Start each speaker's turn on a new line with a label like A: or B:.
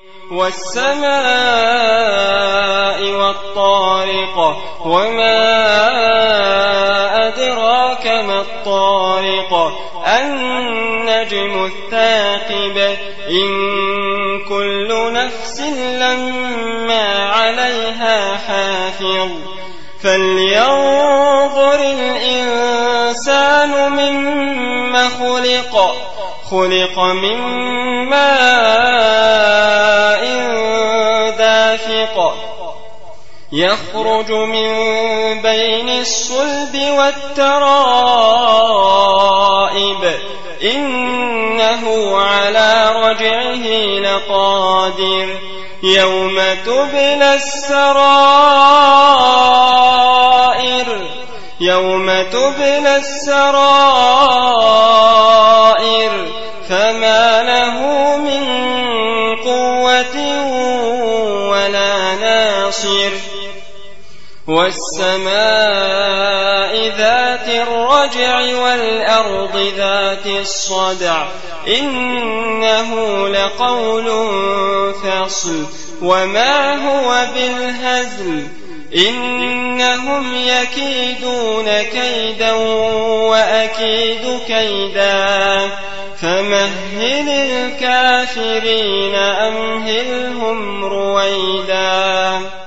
A: والسماء والطارق وما أدراك ما الطارق النجم الثاقب إن كل نفس لما عليها حافظ فلينظر الإنسان مما خلق من ماء دافق يخرج من بين الصلب والترائب إنه على رجعه لقادر يوم تبلى السرائر فما له من قوة ولا ناصر والسماء ذات الرجع والأرض ذات الصدع إنه لقول فصل وما هو بالهزل إنهم يكيدون كيدا وأكيد كيدا فمهل الكافرين أمهلهم رويدا.